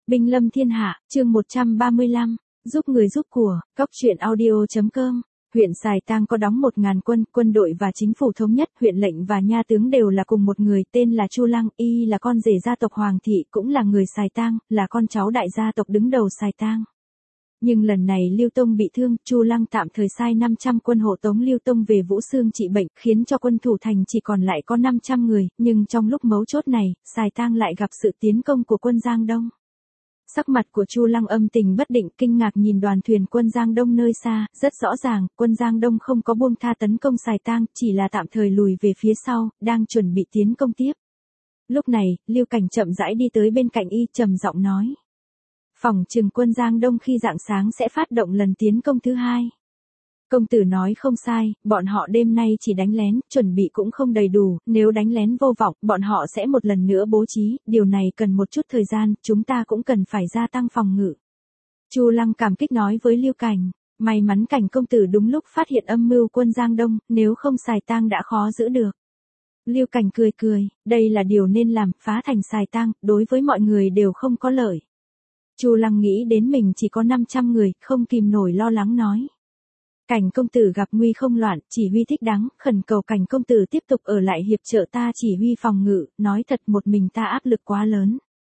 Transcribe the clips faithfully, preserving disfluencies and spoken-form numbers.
Binh lâm thiên hạ, chương một trăm ba mươi lăm, giúp người giúp của, cóc truyện audio chấm com. Huyện Sài Tang có đóng một ngàn quân, quân đội và chính phủ thống nhất, huyện lệnh và nha tướng đều là cùng một người, tên là Chu Lăng, y là con rể gia tộc Hoàng thị, cũng là người Sài Tang, là con cháu đại gia tộc đứng đầu Sài Tang. Nhưng lần này Lưu Tông bị thương, Chu Lăng tạm thời sai năm trăm quân hộ tống Lưu Tông về Vũ Xương trị bệnh, khiến cho quân thủ thành chỉ còn lại có năm trăm người, nhưng trong lúc mấu chốt này, Sài Tang lại gặp sự tiến công của quân Giang Đông. Sắc mặt của Chu Lăng âm tình bất định, kinh ngạc nhìn đoàn thuyền quân Giang Đông nơi xa, rất rõ ràng, quân Giang Đông không có buông tha tấn công Sài Tang, chỉ là tạm thời lùi về phía sau, đang chuẩn bị tiến công tiếp. Lúc này, Lưu Cảnh chậm rãi đi tới bên cạnh y, trầm giọng nói: "Phỏng chừng quân Giang Đông khi rạng sáng sẽ phát động lần tiến công thứ hai." Công tử nói không sai, bọn họ đêm nay chỉ đánh lén, chuẩn bị cũng không đầy đủ, nếu đánh lén vô vọng, bọn họ sẽ một lần nữa bố trí, điều này cần một chút thời gian, chúng ta cũng cần phải gia tăng phòng ngự. Chu Lăng cảm kích nói với Lưu Cảnh, may mắn Cảnh công tử đúng lúc phát hiện âm mưu quân Giang Đông, nếu không Sài Tang đã khó giữ được. Lưu Cảnh cười cười, đây là điều nên làm, phá thành Sài Tang, đối với mọi người đều không có lợi. Chu Lăng nghĩ đến mình chỉ có năm trăm người, không kìm nổi lo lắng nói: "Cảnh công tử gặp nguy không loạn, chỉ huy thích đáng, khẩn cầu Cảnh công tử tiếp tục ở lại hiệp trợ ta chỉ huy phòng ngự, nói thật một mình ta áp lực quá lớn.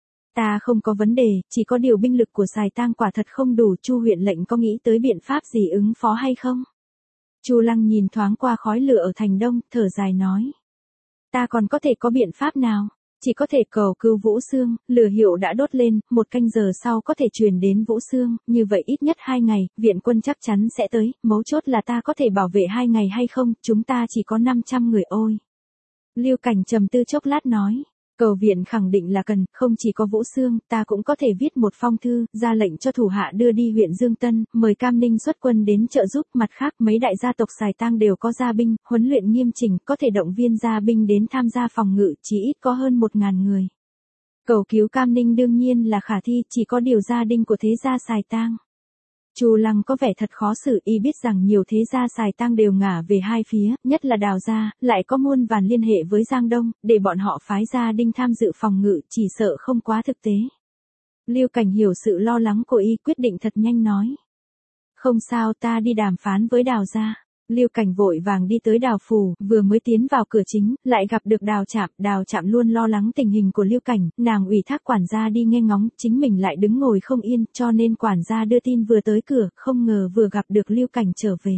Ta không có vấn đề, chỉ có điều binh lực của Sài Tang quả thật không đủ." Chu huyện lệnh có nghĩ tới biện pháp gì ứng phó hay không? Chu Lăng nhìn thoáng qua khói lửa ở thành đông, thở dài nói: "Ta còn có thể có biện pháp nào? Chỉ có thể cầu cứu Vũ Xương, lửa hiệu đã đốt lên, một canh giờ sau có thể truyền đến Vũ Xương, như vậy ít nhất hai ngày, viện quân chắc chắn sẽ tới, mấu chốt là ta có thể bảo vệ hai ngày hay không, chúng ta chỉ có năm trăm người ôi." Lưu Cảnh trầm tư chốc lát nói: "Cầu viện khẳng định là cần, không chỉ có Vũ Xương, ta cũng có thể viết một phong thư, ra lệnh cho thủ hạ đưa đi huyện Dương Tân, mời Cam Ninh xuất quân đến trợ giúp, mặt khác mấy đại gia tộc Sài Tang đều có gia binh, huấn luyện nghiêm chỉnh, có thể động viên gia binh đến tham gia phòng ngự, chỉ ít có hơn một ngàn người. Cầu cứu Cam Ninh đương nhiên là khả thi, chỉ có điều gia đình của thế gia Sài Tang." Chu Lăng có vẻ thật khó xử, y biết rằng nhiều thế gia Sài Tang đều ngả về hai phía, nhất là Đào gia, lại có muôn vàn liên hệ với Giang Đông, để bọn họ phái gia đình tham dự phòng ngự, chỉ sợ không quá thực tế. Lưu Cảnh hiểu sự lo lắng của y, quyết định thật nhanh nói: "Không sao, ta đi đàm phán với Đào gia." Lưu Cảnh vội vàng đi tới Đào phủ, vừa mới tiến vào cửa chính, lại gặp được Đào Trạm, Đào Trạm luôn lo lắng tình hình của Lưu Cảnh, nàng ủy thác quản gia đi nghe ngóng, chính mình lại đứng ngồi không yên, cho nên quản gia đưa tin vừa tới cửa, không ngờ vừa gặp được Lưu Cảnh trở về.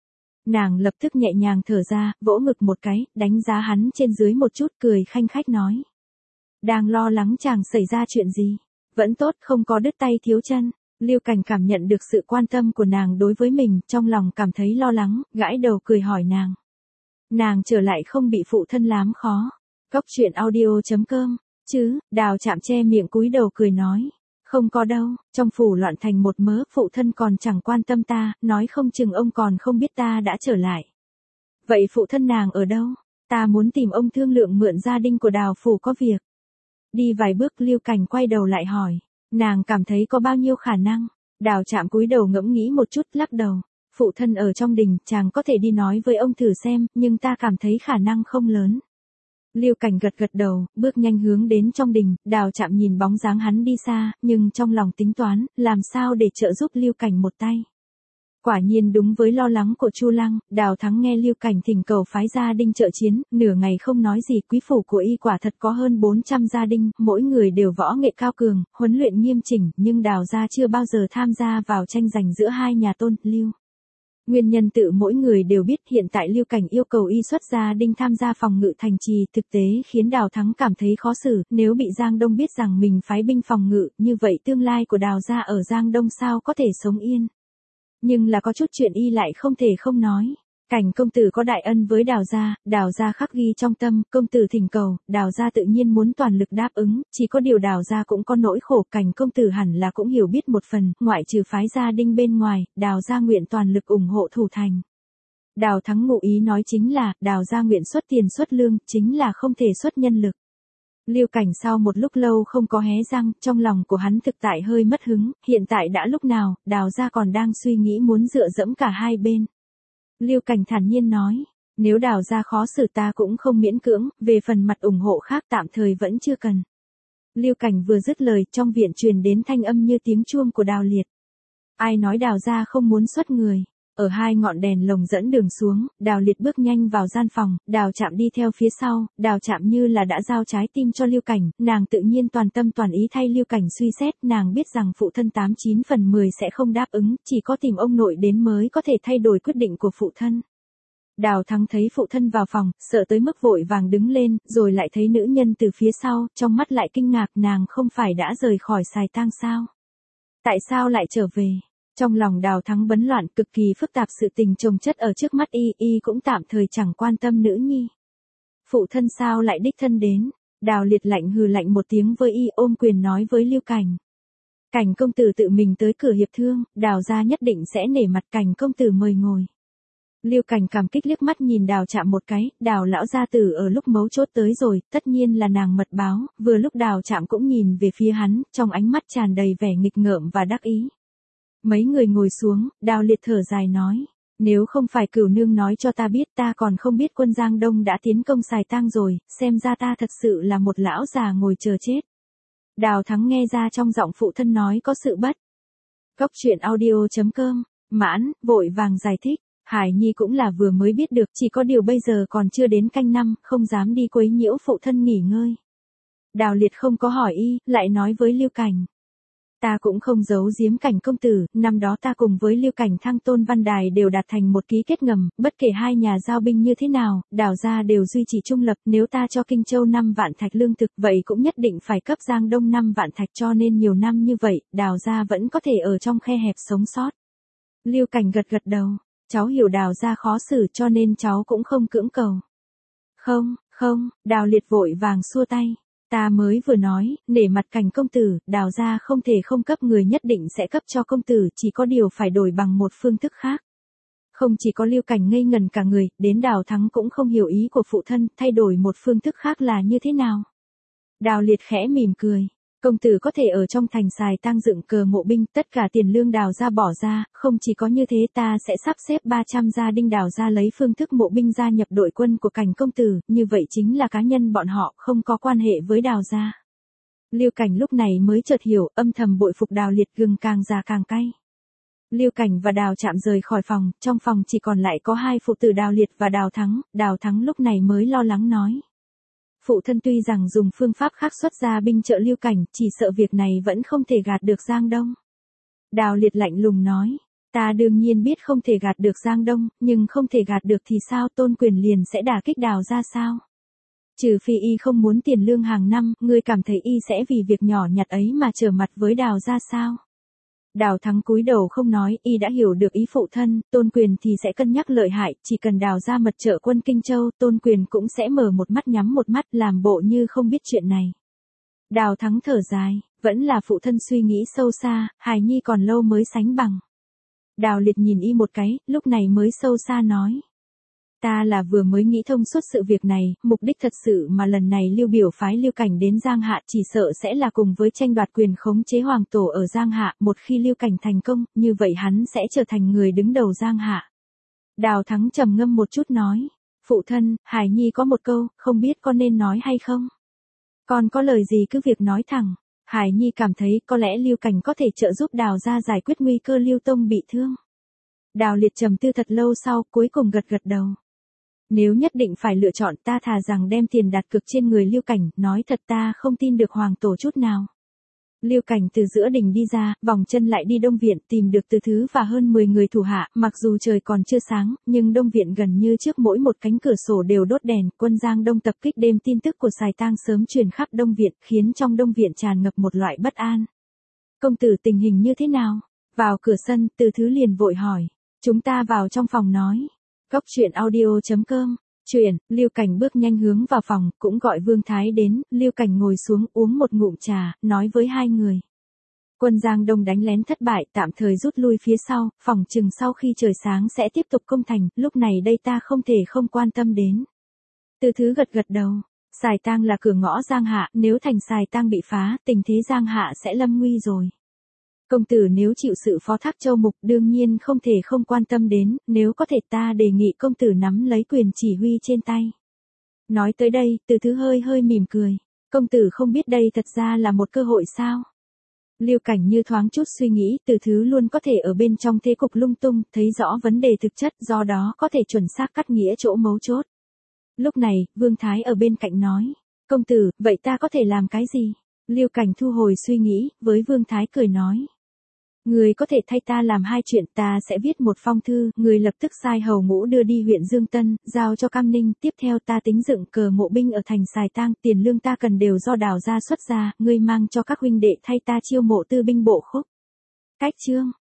Nàng lập tức nhẹ nhàng thở ra, vỗ ngực một cái, đánh giá hắn trên dưới một chút, cười khanh khách nói: "Đang lo lắng chàng xảy ra chuyện gì? Vẫn tốt, không có đứt tay thiếu chân." Lưu Cảnh cảm nhận được sự quan tâm của nàng đối với mình, trong lòng cảm thấy lo lắng, gãi đầu cười hỏi nàng. Nàng trở lại không bị phụ thân lám khó. Cóc truyện audio chấm com, chứ, Đào Trạm che miệng cúi đầu cười nói: "Không có đâu, trong phủ loạn thành một mớ, phụ thân còn chẳng quan tâm ta, nói không chừng ông còn không biết ta đã trở lại." "Vậy phụ thân nàng ở đâu? Ta muốn tìm ông thương lượng mượn gia đình của Đào phủ có việc." Đi vài bước Lưu Cảnh quay đầu lại hỏi: "Nàng cảm thấy có bao nhiêu khả năng?" Đào Trạm cúi đầu ngẫm nghĩ một chút, lắc đầu: "Phụ thân ở trong đình, chàng có thể đi nói với ông thử xem, nhưng ta cảm thấy khả năng không lớn." Lưu Cảnh gật gật đầu, bước nhanh hướng đến trong đình, Đào Trạm nhìn bóng dáng hắn đi xa, nhưng trong lòng tính toán, làm sao để trợ giúp Lưu Cảnh một tay. Quả nhiên đúng với lo lắng của Chu Lăng, Đào Thắng nghe Lưu Cảnh thỉnh cầu phái gia đình trợ chiến, nửa ngày không nói gì, quý phủ của y quả thật có hơn bốn trăm gia đình, mỗi người đều võ nghệ cao cường, huấn luyện nghiêm chỉnh, nhưng Đào gia chưa bao giờ tham gia vào tranh giành giữa hai nhà Tôn, Lưu. Nguyên nhân tự mỗi người đều biết, hiện tại Lưu Cảnh yêu cầu y xuất gia đình tham gia phòng ngự thành trì, thực tế khiến Đào Thắng cảm thấy khó xử, nếu bị Giang Đông biết rằng mình phái binh phòng ngự, như vậy tương lai của Đào gia ở Giang Đông sao có thể sống yên. Nhưng là có chút chuyện y lại không thể không nói. Cảnh công tử có đại ân với Đào gia, Đào gia khắc ghi trong tâm, công tử thỉnh cầu, Đào gia tự nhiên muốn toàn lực đáp ứng, chỉ có điều Đào gia cũng có nỗi khổ, Cảnh công tử hẳn là cũng hiểu biết một phần, ngoại trừ phái gia đình bên ngoài, Đào gia nguyện toàn lực ủng hộ thủ thành. Đào Thắng ngụ ý nói chính là, Đào gia nguyện xuất tiền xuất lương, chính là không thể xuất nhân lực. Lưu Cảnh sau một lúc lâu không có hé răng, trong lòng của hắn thực tại hơi mất hứng, hiện tại đã lúc nào, Đào gia còn đang suy nghĩ muốn dựa dẫm cả hai bên. Lưu Cảnh thản nhiên nói: "Nếu Đào gia khó xử ta cũng không miễn cưỡng, về phần mặt ủng hộ khác tạm thời vẫn chưa cần." Lưu Cảnh vừa dứt lời, trong viện truyền đến thanh âm như tiếng chuông của Đào Liệt. Ai nói Đào gia không muốn xuất người? Ở hai ngọn đèn lồng dẫn đường xuống, Đào Liệt bước nhanh vào gian phòng, Đào Trạm đi theo phía sau, Đào Trạm như là đã giao trái tim cho Lưu Cảnh, nàng tự nhiên toàn tâm toàn ý thay Lưu Cảnh suy xét, nàng biết rằng phụ thân tám chín phần mười sẽ không đáp ứng, chỉ có tìm ông nội đến mới có thể thay đổi quyết định của phụ thân. Đào Thắng thấy phụ thân vào phòng, sợ tới mức vội vàng đứng lên, rồi lại thấy nữ nhân từ phía sau, trong mắt lại kinh ngạc, nàng không phải đã rời khỏi Sài Tang sao? Tại sao lại trở về? Trong lòng Đào Thắng bấn loạn, cực kỳ phức tạp, sự tình chồng chất ở trước mắt y, y cũng tạm thời chẳng quan tâm nữ nhi. Phụ thân sao lại đích thân đến? Đào Liệt lạnh hừ lạnh một tiếng với y, ôm quyền nói với Lưu Cảnh. Cảnh công tử tự mình tới cửa hiệp thương, Đào gia nhất định sẽ nể mặt, Cảnh công tử mời ngồi. Lưu Cảnh cảm kích liếc mắt nhìn Đào Trạm một cái, Đào lão gia tử ở lúc mấu chốt tới rồi, tất nhiên là nàng mật báo, vừa lúc Đào Trạm cũng nhìn về phía hắn, trong ánh mắt tràn đầy vẻ nghịch ngợm và đắc ý. Mấy người ngồi xuống, Đào Liệt thở dài nói, nếu không phải Cửu nương nói cho ta biết, ta còn không biết quân Giang Đông đã tiến công Sài Tang rồi, xem ra ta thật sự là một lão già ngồi chờ chết. Đào Thắng nghe ra trong giọng phụ thân nói có sự bất. Cốc truyện audio chấm com, mãn, vội vàng giải thích. Hải Nhi cũng là vừa mới biết được, chỉ có điều bây giờ còn chưa đến canh năm, không dám đi quấy nhiễu phụ thân nghỉ ngơi. Đào Liệt không có hỏi y, lại nói với Lưu Cảnh. Ta cũng không giấu giếm Cảnh công tử, năm đó ta cùng với Lưu Cảnh Thăng Tôn Văn Đài đều đạt thành một ký kết ngầm, bất kể hai nhà giao binh như thế nào, Đào gia đều duy trì trung lập, nếu ta cho Kinh Châu năm vạn thạch lương thực, vậy cũng nhất định phải cấp Giang Đông năm vạn thạch, cho nên nhiều năm như vậy, Đào gia vẫn có thể ở trong khe hẹp sống sót. Lưu Cảnh gật gật đầu. Cháu hiểu Đào gia khó xử cho nên cháu cũng không cưỡng cầu. Không, không, Đào Liệt vội vàng xua tay. Ta mới vừa nói, nể mặt Cảnh công tử, Đào gia không thể không cấp, người nhất định sẽ cấp cho công tử, chỉ có điều phải đổi bằng một phương thức khác. Không chỉ có Lưu Cảnh ngây ngần cả người, đến Đào Thắng cũng không hiểu ý của phụ thân, thay đổi một phương thức khác là như thế nào. Đào Liệt khẽ mỉm cười. Công tử có thể ở trong thành Sài Tang dựng cờ mộ binh, tất cả tiền lương Đào gia bỏ ra, không chỉ có như thế, ta sẽ sắp xếp ba trăm gia đình Đào gia lấy phương thức mộ binh gia nhập đội quân của Cảnh công tử, như vậy chính là cá nhân bọn họ, không có quan hệ với Đào gia. Lưu Cảnh lúc này mới chợt hiểu, âm thầm bội phục Đào Liệt, gừng càng già càng cay. Lưu Cảnh và Đào Trạm rời khỏi phòng, trong phòng chỉ còn lại có hai phụ tử Đào Liệt và Đào Thắng, Đào Thắng lúc này mới lo lắng nói. Phụ thân tuy rằng dùng phương pháp khác xuất ra binh trợ Lưu Cảnh, chỉ sợ việc này vẫn không thể gạt được Giang Đông. Đào Liệt lạnh lùng nói, ta đương nhiên biết không thể gạt được Giang Đông, nhưng không thể gạt được thì sao, Tôn Quyền liền sẽ đả kích Đào ra sao? Trừ phi y không muốn tiền lương hàng năm, ngươi cảm thấy y sẽ vì việc nhỏ nhặt ấy mà trở mặt với Đào ra sao? Đào Thắng cúi đầu không nói, y đã hiểu được ý phụ thân, Tôn Quyền thì sẽ cân nhắc lợi hại, chỉ cần Đào ra mật trợ quân Kinh Châu, Tôn Quyền cũng sẽ mở một mắt nhắm một mắt, làm bộ như không biết chuyện này. Đào Thắng thở dài, vẫn là phụ thân suy nghĩ sâu xa, hài nhi còn lâu mới sánh bằng. Đào Liệt nhìn y một cái, lúc này mới sâu xa nói. Ta là vừa mới nghĩ thông suốt sự việc này, mục đích thật sự mà lần này Lưu biểu phái Lưu Cảnh đến Giang Hạ chỉ sợ sẽ là cùng với tranh đoạt quyền khống chế hoàng tổ ở Giang Hạ, một khi Lưu Cảnh thành công, như vậy hắn sẽ trở thành người đứng đầu Giang Hạ. Đào Thắng trầm ngâm một chút nói, phụ thân, Hải Nhi có một câu, không biết con nên nói hay không? Con có lời gì cứ việc nói thẳng. Hải Nhi cảm thấy có lẽ Lưu Cảnh có thể trợ giúp Đào gia giải quyết nguy cơ Lưu Tông bị thương. Đào Liệt trầm tư thật lâu sau, cuối cùng gật gật đầu. Nếu nhất định phải lựa chọn, ta thà rằng đem tiền đặt cược trên người Lưu Cảnh, nói thật ta không tin được hoàng tổ chút nào. Lưu Cảnh từ giữa đình đi ra, vòng chân lại đi Đông Viện, tìm được Từ Thứ và hơn mười người thủ hạ, mặc dù trời còn chưa sáng, nhưng Đông Viện gần như trước mỗi một cánh cửa sổ đều đốt đèn, quân Giang Đông tập kích đêm, tin tức của Sài Tang sớm truyền khắp Đông Viện, khiến trong Đông Viện tràn ngập một loại bất an. Công tử, tình hình như thế nào? Vào cửa sân, Từ Thứ liền vội hỏi. Chúng ta vào trong phòng nói. Cốc truyện audio chấm com, truyện, Lưu Cảnh bước nhanh hướng vào phòng, cũng gọi Vương Thái đến, Lưu Cảnh ngồi xuống uống một ngụm trà, nói với hai người. Quân Giang Đông đánh lén thất bại, tạm thời rút lui phía sau, phòng chừng sau khi trời sáng sẽ tiếp tục công thành, lúc này đây ta không thể không quan tâm đến. Từ Thứ gật gật đầu, Sài Tang là cửa ngõ Giang Hạ, nếu thành Sài Tang bị phá, tình thế Giang Hạ sẽ lâm nguy rồi. Công tử nếu chịu sự phó thác Châu Mục đương nhiên không thể không quan tâm đến, nếu có thể ta đề nghị công tử nắm lấy quyền chỉ huy trên tay. Nói tới đây, Từ Thứ hơi hơi mỉm cười. Công tử không biết đây thật ra là một cơ hội sao? Lưu Cảnh Như thoáng chút suy nghĩ, Từ Thứ luôn có thể ở bên trong thế cục lung tung, thấy rõ vấn đề thực chất, do đó có thể chuẩn xác cắt nghĩa chỗ mấu chốt. Lúc này, Vương Thái ở bên cạnh nói, công tử, vậy ta có thể làm cái gì? Lưu Cảnh thu hồi suy nghĩ, với Vương Thái cười nói. Người có thể thay ta làm hai chuyện, ta sẽ viết một phong thư, người lập tức sai hầu ngũ đưa đi huyện Dương Tân, giao cho Cam Ninh, tiếp theo ta tính dựng cờ mộ binh ở thành Sài Tang, tiền lương ta cần đều do Đào gia xuất ra, ngươi mang cho các huynh đệ thay ta chiêu mộ tư binh bộ khúc. Cách chương